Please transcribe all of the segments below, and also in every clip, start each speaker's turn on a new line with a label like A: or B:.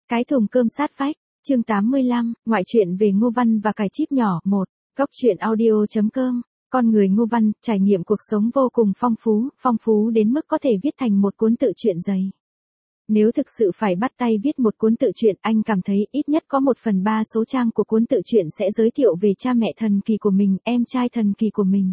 A: Cái thùng cơm sát vách, chương 85, ngoại truyện về Ngô Văn và cải chip nhỏ, 1, Góc truyện audio.com. Con người Ngô Văn, trải nghiệm cuộc sống vô cùng phong phú đến mức có thể viết thành một cuốn tự truyện dày. Nếu thực sự phải bắt tay viết một cuốn tự truyện, anh cảm thấy ít nhất có 1/3 số trang của cuốn tự truyện sẽ giới thiệu về cha mẹ thần kỳ của mình, em trai thần kỳ của mình.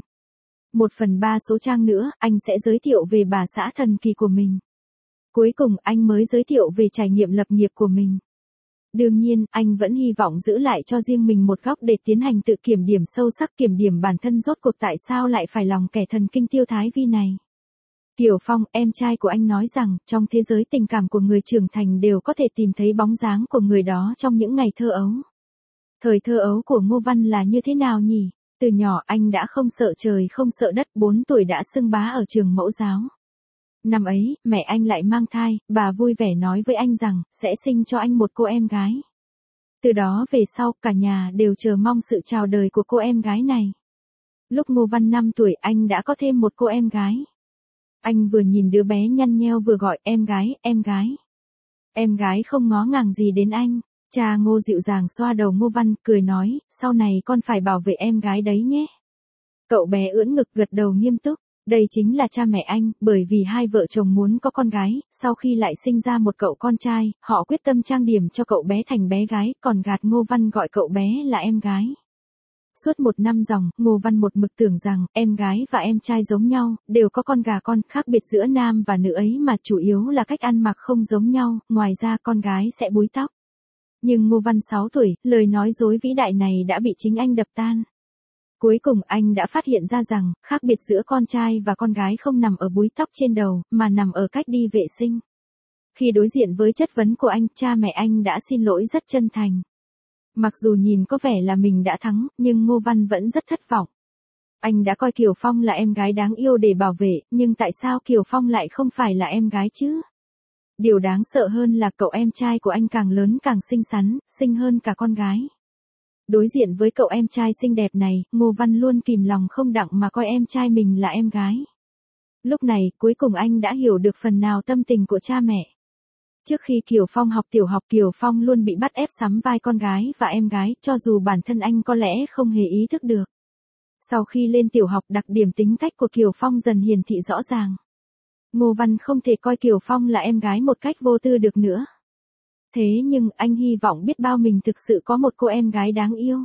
A: 1/3 số trang nữa, anh sẽ giới thiệu về bà xã thần kỳ của mình. Cuối cùng anh mới giới thiệu về trải nghiệm lập nghiệp của mình. Đương nhiên, anh vẫn hy vọng giữ lại cho riêng mình một góc để tiến hành tự kiểm điểm sâu sắc, kiểm điểm bản thân rốt cuộc tại sao lại phải lòng kẻ thần kinh Tiêu Thái Vi này. Kiều Phong, em trai của anh nói rằng, trong thế giới tình cảm của người trưởng thành đều có thể tìm thấy bóng dáng của người đó trong những ngày thơ ấu. Thời thơ ấu của Ngô Văn là như thế nào nhỉ? Từ nhỏ anh đã không sợ trời không sợ đất, 4 tuổi đã xưng bá ở trường mẫu giáo. Năm ấy, mẹ anh lại mang thai, bà vui vẻ nói với anh rằng, sẽ sinh cho anh một cô em gái. Từ đó về sau, cả nhà đều chờ mong sự chào đời của cô em gái này. Lúc Ngô Văn 5 tuổi, anh đã có thêm một cô em gái. Anh vừa nhìn đứa bé nhăn nheo vừa gọi em gái, em gái. Em gái không ngó ngàng gì đến anh. Cha Ngô dịu dàng xoa đầu Ngô Văn, cười nói, sau này con phải bảo vệ em gái đấy nhé. Cậu bé ưỡn ngực gật đầu nghiêm túc. Đây chính là cha mẹ anh, bởi vì hai vợ chồng muốn có con gái, sau khi lại sinh ra một cậu con trai, họ quyết tâm trang điểm cho cậu bé thành bé gái, còn gạt Ngô Văn gọi cậu bé là em gái. Suốt 1 năm ròng, Ngô Văn một mực tưởng rằng, em gái và em trai giống nhau, đều có con gà con, khác biệt giữa nam và nữ ấy mà chủ yếu là cách ăn mặc không giống nhau, ngoài ra con gái sẽ búi tóc. Nhưng Ngô Văn 6 tuổi, lời nói dối vĩ đại này đã bị chính anh đập tan. Cuối cùng anh đã phát hiện ra rằng, khác biệt giữa con trai và con gái không nằm ở búi tóc trên đầu, mà nằm ở cách đi vệ sinh. Khi đối diện với chất vấn của anh, cha mẹ anh đã xin lỗi rất chân thành. Mặc dù nhìn có vẻ là mình đã thắng, nhưng Ngô Văn vẫn rất thất vọng. Anh đã coi Kiều Phong là em gái đáng yêu để bảo vệ, nhưng tại sao Kiều Phong lại không phải là em gái chứ? Điều đáng sợ hơn là cậu em trai của anh càng lớn càng xinh xắn, xinh hơn cả con gái. Đối diện với cậu em trai xinh đẹp này, Ngô Văn luôn kìm lòng không đặng mà coi em trai mình là em gái. Lúc này, cuối cùng anh đã hiểu được phần nào tâm tình của cha mẹ. Trước khi Kiều Phong học tiểu học, Kiều Phong luôn bị bắt ép sắm vai con gái và em gái, cho dù bản thân anh có lẽ không hề ý thức được. Sau khi lên tiểu học, đặc điểm tính cách của Kiều Phong dần hiển thị rõ ràng. Ngô Văn không thể coi Kiều Phong là em gái một cách vô tư được nữa. Thế nhưng, anh hy vọng biết bao mình thực sự có một cô em gái đáng yêu.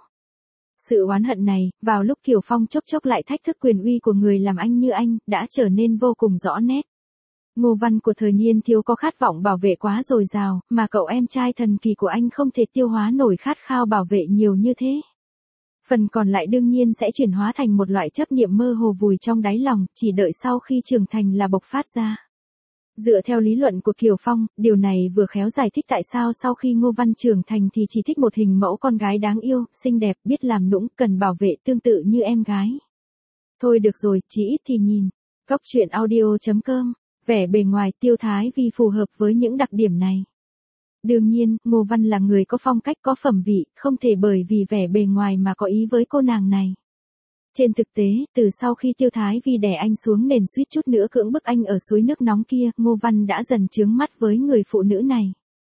A: Sự oán hận này, vào lúc Kiều Phong chốc chốc lại thách thức quyền uy của người làm anh như anh, đã trở nên vô cùng rõ nét. Ngô Văn của thời niên thiếu có khát vọng bảo vệ quá dồi dào, mà cậu em trai thần kỳ của anh không thể tiêu hóa nổi khát khao bảo vệ nhiều như thế. Phần còn lại đương nhiên sẽ chuyển hóa thành một loại chấp niệm mơ hồ vùi trong đáy lòng, chỉ đợi sau khi trưởng thành là bộc phát ra. Dựa theo lý luận của Kiều Phong, điều này vừa khéo giải thích tại sao sau khi Ngô Văn trưởng thành thì chỉ thích một hình mẫu con gái đáng yêu, xinh đẹp, biết làm nũng, cần bảo vệ tương tự như em gái. Thôi được rồi, chỉ ít thì nhìn. Góc truyện audio.com. Vẻ bề ngoài Tiêu Thái Vi phù hợp với những đặc điểm này. Đương nhiên, Ngô Văn là người có phong cách có phẩm vị, không thể bởi vì vẻ bề ngoài mà có ý với cô nàng này. Trên thực tế, từ sau khi Tiêu Thái Vi đè anh xuống nền suýt chút nữa cưỡng bức anh ở suối nước nóng kia, Ngô Văn đã dần chướng mắt với người phụ nữ này.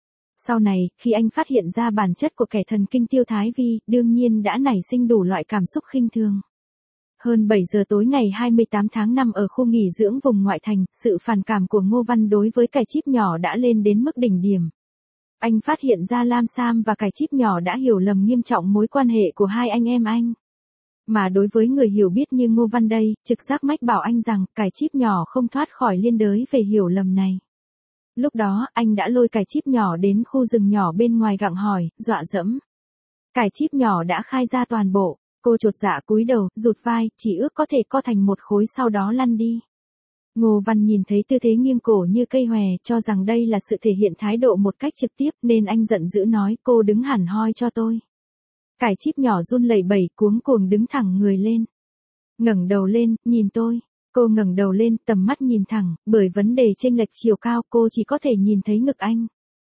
A: Sau này, khi anh phát hiện ra bản chất của kẻ thần kinh Tiêu Thái Vi, đương nhiên đã nảy sinh đủ loại cảm xúc khinh thường. Hơn 7 giờ tối ngày 28 tháng 5 ở khu nghỉ dưỡng vùng ngoại thành, sự phản cảm của Ngô Văn đối với cải chip nhỏ đã lên đến mức đỉnh điểm. Anh phát hiện ra Lam Sam và cải chip nhỏ đã hiểu lầm nghiêm trọng mối quan hệ của hai anh em anh. Mà đối với người hiểu biết như Ngô Văn đây, trực giác mách bảo anh rằng cải chip nhỏ không thoát khỏi liên đới về hiểu lầm này. Lúc đó, anh đã lôi cải chip nhỏ đến khu rừng nhỏ bên ngoài gặng hỏi, dọa dẫm. Cải chip nhỏ đã khai ra toàn bộ. Cô chột dạ cúi đầu, rụt vai, chỉ ước có thể co thành một khối sau đó lăn đi. Ngô Văn nhìn thấy tư thế nghiêng cổ như cây hòe, cho rằng đây là sự thể hiện thái độ một cách trực tiếp, nên anh giận dữ nói, cô đứng hẳn hoi cho tôi. Cải chip nhỏ run lẩy bẩy, cuống cuồng đứng thẳng người lên. Ngẩng đầu lên, nhìn tôi. Cô ngẩng đầu lên, tầm mắt nhìn thẳng, bởi vấn đề chênh lệch chiều cao, cô chỉ có thể nhìn thấy ngực anh.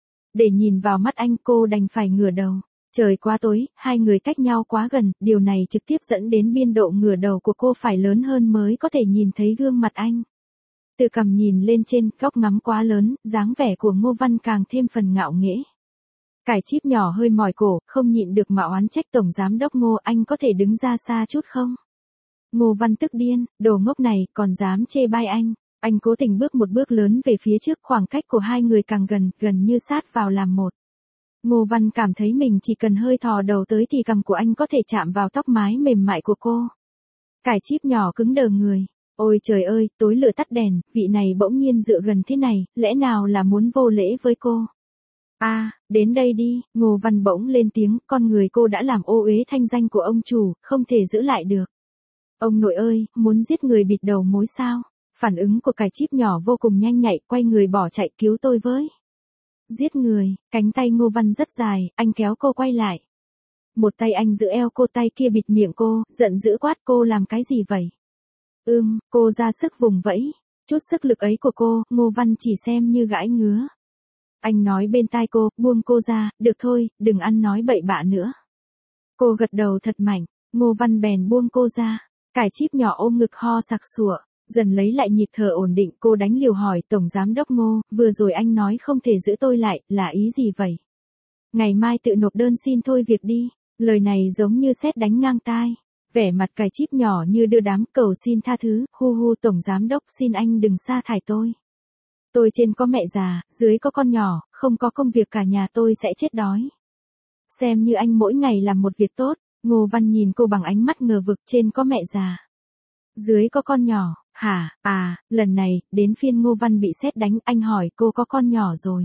A: Để nhìn vào mắt anh, cô đành phải ngửa đầu. Trời quá tối, hai người cách nhau quá gần, điều này trực tiếp dẫn đến biên độ ngửa đầu của cô phải lớn hơn mới có thể nhìn thấy gương mặt anh. Từ cằm nhìn lên trên, góc ngắm quá lớn, dáng vẻ của Ngô Văn càng thêm phần ngạo nghễ. Cải chip nhỏ hơi mỏi cổ, không nhịn được mà oán trách Tổng Giám đốc Ngô, anh có thể đứng ra xa chút không? Ngô Văn tức điên, đồ ngốc này, còn dám chê bai anh. Anh cố tình bước một bước lớn về phía trước, khoảng cách của hai người càng gần, gần như sát vào làm một. Ngô Văn cảm thấy mình chỉ cần hơi thò đầu tới thì cằm của anh có thể chạm vào tóc mái mềm mại của cô. Cải chip nhỏ cứng đờ người. Ôi trời ơi, tối lửa tắt đèn, vị này bỗng nhiên dựa gần thế này, lẽ nào là muốn vô lễ với cô? Đến đây đi, Ngô Văn bỗng lên tiếng, con người cô đã làm ô uế thanh danh của ông chủ, không thể giữ lại được. Ông nội ơi, muốn giết người bịt đầu mối sao? Phản ứng của cải chip nhỏ vô cùng nhanh nhạy, quay người bỏ chạy, cứu tôi với. Giết người, cánh tay Ngô Văn rất dài, anh kéo cô quay lại. Một tay anh giữ eo cô, tay kia bịt miệng cô, giận dữ quát, cô làm cái gì vậy? Cô ra sức vùng vẫy. Chút sức lực ấy của cô, Ngô Văn chỉ xem như gãi ngứa. Anh nói bên tai cô, buông cô ra, được thôi, đừng ăn nói bậy bạ nữa. Cô gật đầu thật mạnh, Ngô Văn bèn buông cô ra. Cải chip nhỏ ôm ngực ho sặc sụa, dần lấy lại nhịp thở ổn định, cô đánh liều hỏi Tổng Giám đốc Ngô, vừa rồi anh nói không thể giữ tôi lại, là ý gì vậy? Ngày mai tự nộp đơn xin thôi việc đi. Lời này giống như sét đánh ngang tai. Vẻ mặt cải chip nhỏ như đưa đám, cầu xin tha thứ, hu Tổng Giám đốc xin anh đừng sa thải tôi. Tôi trên có mẹ già, dưới có con nhỏ, không có công việc cả nhà tôi sẽ chết đói. Xem như anh mỗi ngày làm một việc tốt. Ngô Văn nhìn cô bằng ánh mắt ngờ vực, trên có mẹ già, dưới có con nhỏ, hả? Lần này, đến phiên Ngô Văn bị sét đánh, anh hỏi cô có con nhỏ rồi.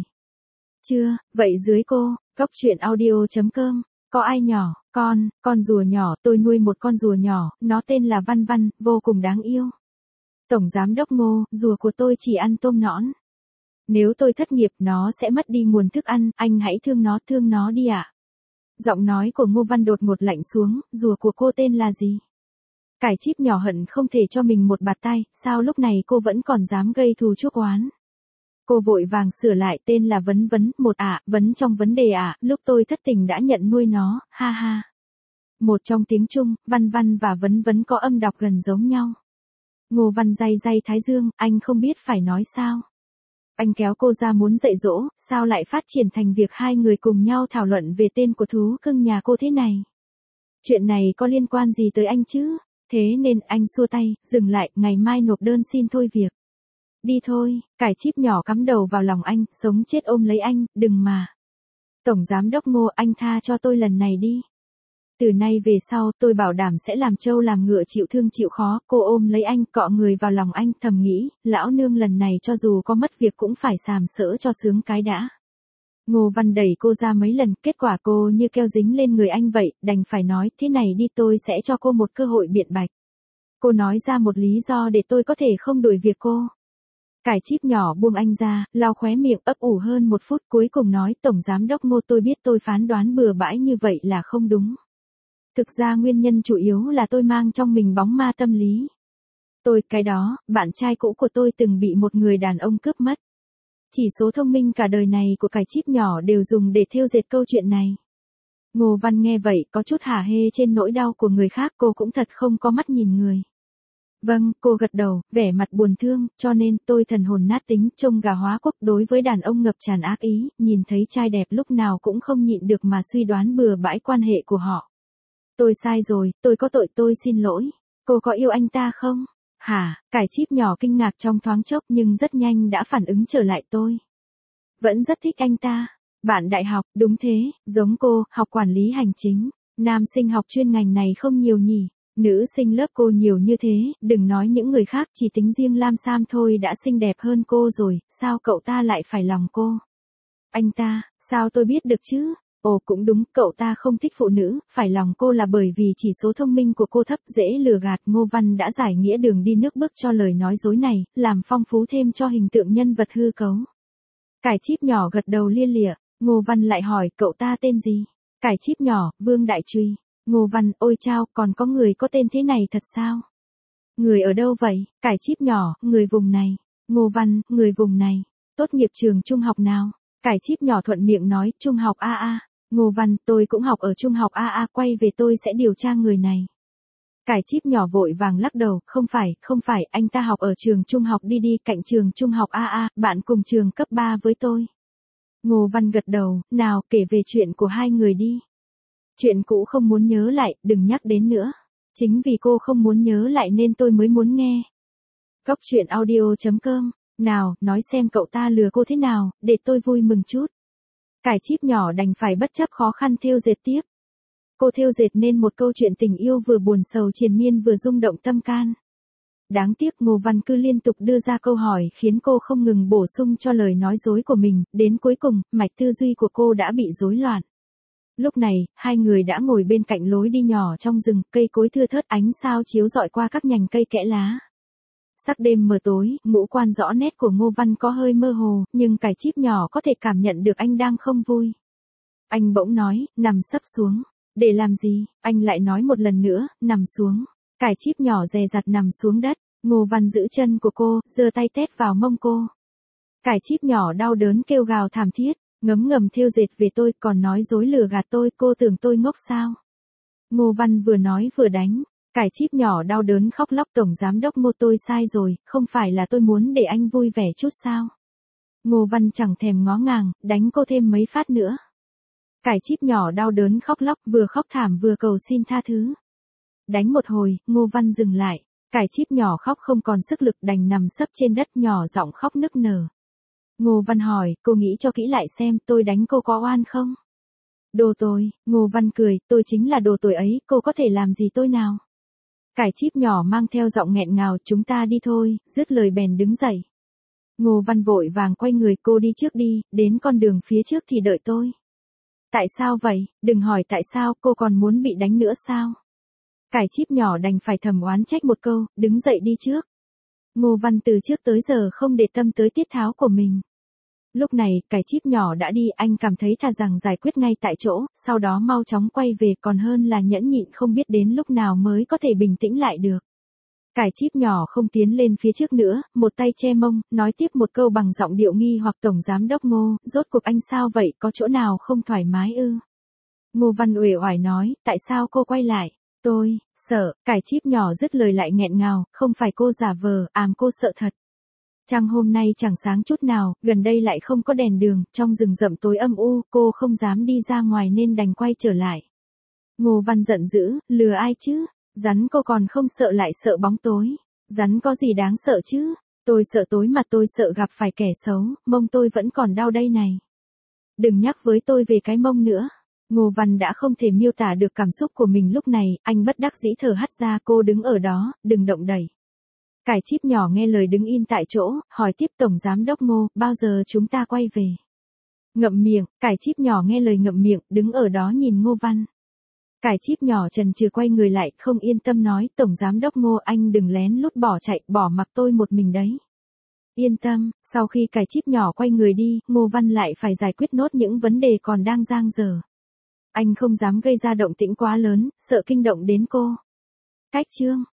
A: Chưa, vậy dưới cô, coctruyện.audio.com, có ai nhỏ? Con rùa nhỏ, tôi nuôi một con rùa nhỏ, nó tên là Văn Văn, vô cùng đáng yêu. Tổng Giám đốc Ngô, rùa của tôi chỉ ăn tôm nõn. Nếu tôi thất nghiệp, nó sẽ mất đi nguồn thức ăn, anh hãy thương nó đi ạ. Giọng nói của Ngô Văn đột ngột lạnh xuống, rùa của cô tên là gì? Cải chip nhỏ hận không thể cho mình một bạt tay, sao lúc này cô vẫn còn dám gây thù chuốc oán? Cô vội vàng sửa lại, tên là Vấn Vấn, vấn trong vấn đề lúc tôi thất tình đã nhận nuôi nó, ha ha. Một trong tiếng Trung, Văn Văn và Vấn Vấn có âm đọc gần giống nhau. Ngô Văn day thái dương, anh không biết phải nói sao. Anh kéo cô ra muốn dạy dỗ, sao lại phát triển thành việc hai người cùng nhau thảo luận về tên của thú cưng nhà cô thế này? Chuyện này có liên quan gì tới anh chứ? Thế nên anh xua tay, dừng lại, ngày mai nộp đơn xin thôi việc. Đi thôi, cải chip nhỏ cắm đầu vào lòng anh, sống chết ôm lấy anh, đừng mà. Tổng Giám đốc Ngô, anh tha cho tôi lần này đi. Từ nay về sau, tôi bảo đảm sẽ làm trâu làm ngựa chịu thương chịu khó. Cô ôm lấy anh, cọ người vào lòng anh, thầm nghĩ, lão nương lần này cho dù có mất việc cũng phải sàm sỡ cho sướng cái đã. Ngô Văn đẩy cô ra mấy lần, kết quả cô như keo dính lên người anh vậy, đành phải nói, thế này đi, tôi sẽ cho cô một cơ hội biện bạch. Cô nói ra một lý do để tôi có thể không đuổi việc cô. Cải chip nhỏ buông anh ra, lau khóe miệng, ấp ủ hơn một phút, cuối cùng nói, Tổng Giám đốc Ngô, tôi biết tôi phán đoán bừa bãi như vậy là không đúng. Thực ra nguyên nhân chủ yếu là tôi mang trong mình bóng ma tâm lý. Cái đó, bạn trai cũ của tôi từng bị một người đàn ông cướp mất. Chỉ số thông minh cả đời này của cải chip nhỏ đều dùng để thêu dệt câu chuyện này. Ngô Văn nghe vậy có chút hả hê trên nỗi đau của người khác, cô cũng thật không có mắt nhìn người. Vâng, cô gật đầu, vẻ mặt buồn thương, cho nên tôi thần hồn nát tính, trông gà hóa quốc, đối với đàn ông ngập tràn ác ý, nhìn thấy trai đẹp lúc nào cũng không nhịn được mà suy đoán bừa bãi quan hệ của họ. Tôi sai rồi, tôi có tội, tôi xin lỗi. Cô có yêu anh ta không? Hả? Cải chip nhỏ kinh ngạc trong thoáng chốc nhưng rất nhanh đã phản ứng trở lại, tôi vẫn rất thích anh ta. Bạn đại học, đúng thế, giống cô, học quản lý hành chính. Nam sinh học chuyên ngành này không nhiều nhỉ? Nữ sinh lớp cô nhiều như thế, đừng nói những người khác, chỉ tính riêng Lam Sam thôi đã xinh đẹp hơn cô rồi, sao cậu ta lại phải lòng cô? Anh ta, sao tôi biết được chứ? Ồ cũng đúng, cậu ta không thích phụ nữ, phải lòng cô là bởi vì chỉ số thông minh của cô thấp, dễ lừa gạt. Ngô Văn đã giải nghĩa đường đi nước bước cho lời nói dối này, làm phong phú thêm cho hình tượng nhân vật hư cấu. Cải chip nhỏ gật đầu lia lịa, Ngô Văn lại hỏi, cậu ta tên gì? Cải chip nhỏ, Vương Đại Truy. Ngô Văn, ôi chao, còn có người có tên thế này thật sao? Người ở đâu vậy? Cải chip nhỏ, người vùng này. Ngô Văn, người vùng này. Tốt nghiệp trường trung học nào? Cải chip nhỏ thuận miệng nói, trung học AA. Ngô Văn, tôi cũng học ở trung học AA, quay về tôi sẽ điều tra người này. Cải chip nhỏ vội vàng lắc đầu, không phải, anh ta học ở trường trung học đi cạnh trường trung học AA, bạn cùng trường cấp 3 với tôi. Ngô Văn gật đầu, nào kể về chuyện của hai người đi. Chuyện cũ không muốn nhớ lại, đừng nhắc đến nữa. Chính vì cô không muốn nhớ lại nên tôi mới muốn nghe. Cốc truyện audio.com, nào, nói xem cậu ta lừa cô thế nào, để tôi vui mừng chút. Cải Chíp nhỏ đành phải bất chấp khó khăn thêu dệt tiếp. Cô thêu dệt nên một câu chuyện tình yêu vừa buồn sầu triền miên vừa rung động tâm can. Đáng tiếc Ngô Văn cứ liên tục đưa ra câu hỏi khiến cô không ngừng bổ sung cho lời nói dối của mình, đến cuối cùng, mạch tư duy của cô đã bị rối loạn. Lúc này, hai người đã ngồi bên cạnh lối đi nhỏ trong rừng, cây cối thưa thớt ánh sao chiếu rọi qua các nhành cây kẽ lá. Sắc đêm mờ tối, ngũ quan rõ nét của Ngô Văn có hơi mơ hồ, nhưng Cải Chíp nhỏ có thể cảm nhận được anh đang không vui. Anh bỗng nói, nằm sấp xuống. Để làm gì? Anh lại nói một lần nữa, nằm xuống. Cải Chíp nhỏ dè dặt nằm xuống đất. Ngô Văn giữ chân của cô, giơ tay tét vào mông cô. Cải Chíp nhỏ đau đớn kêu gào thảm thiết, ngấm ngầm thêu dệt về tôi, còn nói dối lừa gạt tôi, cô tưởng tôi ngốc sao? Ngô Văn vừa nói vừa đánh. Cải Chíp nhỏ đau đớn khóc lóc, tổng giám đốc Ngô, tôi sai rồi, không phải là tôi muốn để anh vui vẻ chút sao? Ngô Văn chẳng thèm ngó ngàng, đánh cô thêm mấy phát nữa. Cải Chíp nhỏ đau đớn khóc lóc, vừa khóc thảm vừa cầu xin tha thứ. Đánh một hồi, Ngô Văn dừng lại. Cải Chíp nhỏ khóc không còn sức lực, đành nằm sấp trên đất nhỏ giọng khóc nức nở. Ngô Văn hỏi, cô nghĩ cho kỹ lại xem, tôi đánh cô có oan không? Đồ tồi, Ngô Văn cười, tôi chính là đồ tồi ấy, cô có thể làm gì tôi nào? Cải Chíp nhỏ mang theo giọng nghẹn ngào, chúng ta đi thôi, dứt lời bèn đứng dậy. Ngô Văn vội vàng quay người, cô đi trước đi, đến con đường phía trước thì đợi tôi. Tại sao vậy? Đừng hỏi tại sao, cô còn muốn bị đánh nữa sao? Cải Chíp nhỏ đành phải thầm oán trách một câu, đứng dậy đi trước. Ngô Văn từ trước tới giờ không để tâm tới tiết tháo của mình. Lúc này, Cải Chíp nhỏ đã đi, anh cảm thấy thà rằng giải quyết ngay tại chỗ, sau đó mau chóng quay về còn hơn là nhẫn nhịn không biết đến lúc nào mới có thể bình tĩnh lại được. Cải Chíp nhỏ không tiến lên phía trước nữa, một tay che mông, nói tiếp một câu bằng giọng điệu nghi hoặc, tổng giám đốc Ngô, rốt cuộc anh sao vậy, có chỗ nào không thoải mái ư? Ngô Văn uể oải nói, tại sao cô quay lại? Tôi, sợ, Cải Chíp nhỏ dứt lời lại nghẹn ngào, không phải cô giả vờ, cô sợ thật. Trăng hôm nay chẳng sáng chút nào, gần đây lại không có đèn đường, trong rừng rậm tối âm u, cô không dám đi ra ngoài nên đành quay trở lại. Ngô Văn giận dữ, lừa ai chứ? Rắn cô còn không sợ lại sợ bóng tối. Rắn có gì đáng sợ chứ? Tôi sợ tối mà tôi sợ gặp phải kẻ xấu, mông tôi vẫn còn đau đây này. Đừng nhắc với tôi về cái mông nữa. Ngô Văn đã không thể miêu tả được cảm xúc của mình lúc này, anh bất đắc dĩ thở hắt ra, cô đứng ở đó, đừng động đậy. Cải Chíp nhỏ nghe lời đứng im tại chỗ, hỏi tiếp tổng giám đốc Ngô, bao giờ chúng ta quay về? Ngậm miệng, Cải Chíp nhỏ nghe lời ngậm miệng, đứng ở đó nhìn Ngô Văn. Cải Chíp nhỏ chần chừ quay người lại, không yên tâm nói, tổng giám đốc Ngô, anh đừng lén lút bỏ chạy, bỏ mặc tôi một mình đấy. Yên tâm, sau khi Cải Chíp nhỏ quay người đi, Ngô Văn lại phải giải quyết nốt những vấn đề còn đang dang dở. Anh không dám gây ra động tĩnh quá lớn, sợ kinh động đến cô. Cách chương